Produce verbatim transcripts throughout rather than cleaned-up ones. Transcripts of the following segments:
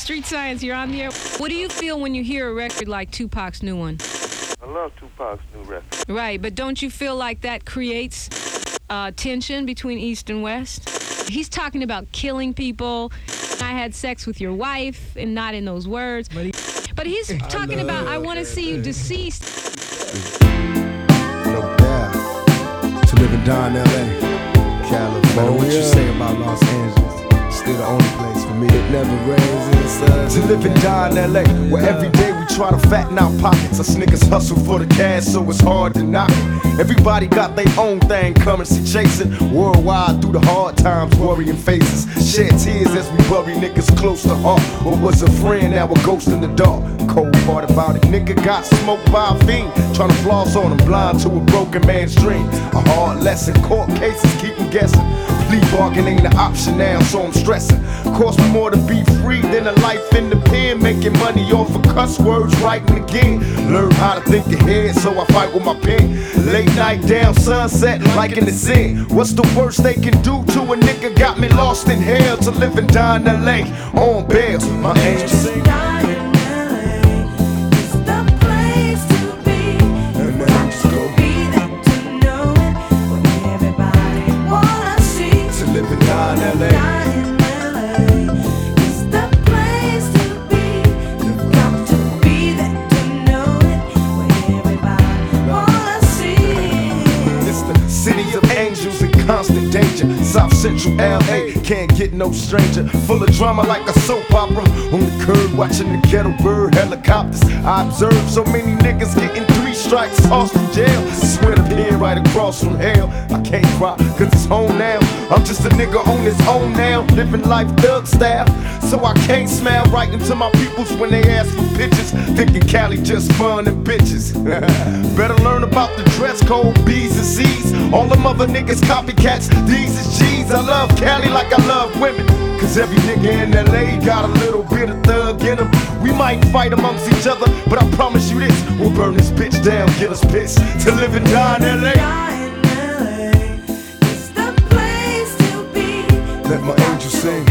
Street Science, you're on the air. What do you feel when you hear a record like Tupac's new one? I love Tupac's new record. Right, but don't you feel like that creates uh, tension between East and West? He's talking about killing people. I had sex with your wife, and not in those words. But, he, but he's talking I about, I want to see you deceased. No doubt. To live and die in L A, California. What you say about Los Angeles? Still the only place for me. It never rains inside. To live and die in L A, where every day we try to fatten our pockets. Us niggas hustle for the cash, so it's hard to knock it. Everybody got their own thing, currency chasing. Worldwide through the hard times, worrying faces. Shed tears as we bury niggas close to heart. What was a friend, now a ghost in the dark. Cold part about it, nigga got smoked by a fiend. Tryna floss on him, blind to a broken man's dream. A hard lesson, court cases keep him guessing. Plea bargain ain't an option now, so I'm stressing. Cost me more to be free than a life in the pen. Making money off of cuss words, writing again. Learn how to think ahead, so I fight with my pen. Late night down sunset, like in the Zen. What's the worst they can do to a nigga? Got me lost in hell to live and die in L A on bail. My angels. Constant danger, South Central L A, can't get no stranger. Full of drama like a soap opera. On the curb watching the ghetto bird helicopters. I observe so many niggas getting three strikes, tossed in jail. Swear to being right across from hell. I can't cry cause it's home now. I'm just a nigga on his own now, living life thug style. So I can't smile right into my peoples when they ask for pictures, thinking Cali just fun and bitches. Better learn about the dress code, B's and C's. All them other niggas copycats, these is G's. I love Cali like I love women, cause every nigga in L A got a little bit of thug in him. We might fight amongst each other, but I promise you this, we'll burn this bitch down, get us pissed. To live and die in L A. Let my angel sing.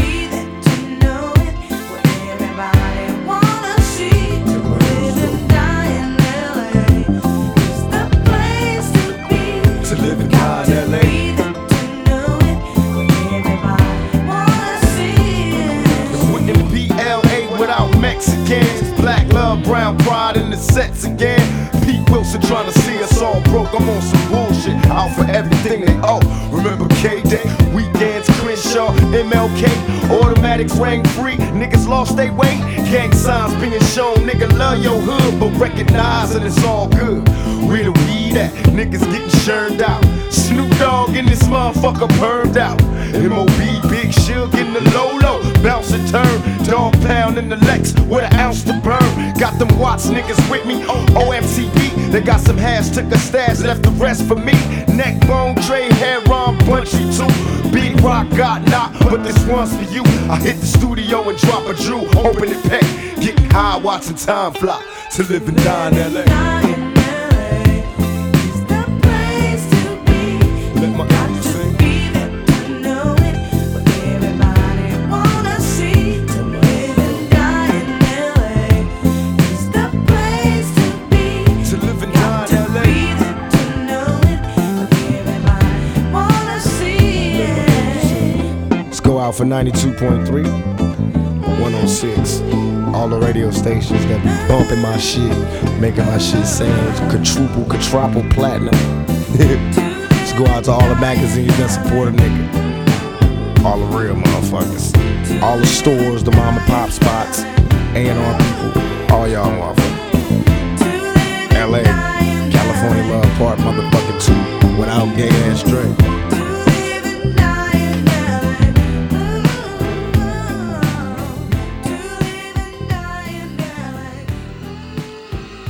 Mexicans, black love, brown pride in the sets again. Pete Wilson trying to see us all broke. I'm on some bullshit, out for everything they owe. Remember K-Day, weekends, Crenshaw, M L K, automatics rang free. Niggas lost they weight, gang signs being shown. Nigga love your hood, but recognize that it's all good. Where the weed at? Niggas getting churned out. Snoop Dogg in this motherfucker permed out. M O B, Big Shug in the low-low, bounce and turn. Dog pound in the Lex with an ounce to burn. Got them Watts niggas with me, O M C B. They got some hash, took a stash, left the rest for me. Neck bone, Trey, hair, Ron, Bunchy too. Big Rock got knocked, but this one's for you. I hit the studio and drop a Drew, open it pack. Getting high, watching time fly. To live and die in L A. Let my angel sing. Out for ninety-two point three, one oh six. All the radio stations that be bumping my shit, making my shit sound quadruple, quadruple platinum. Let's go out to all the magazines that support a nigga. All the real motherfuckers. All the stores, the mom and pop spots, A and R people, all y'all motherfuckers. L A, California Love Part motherfucking two, without gay ass Dre.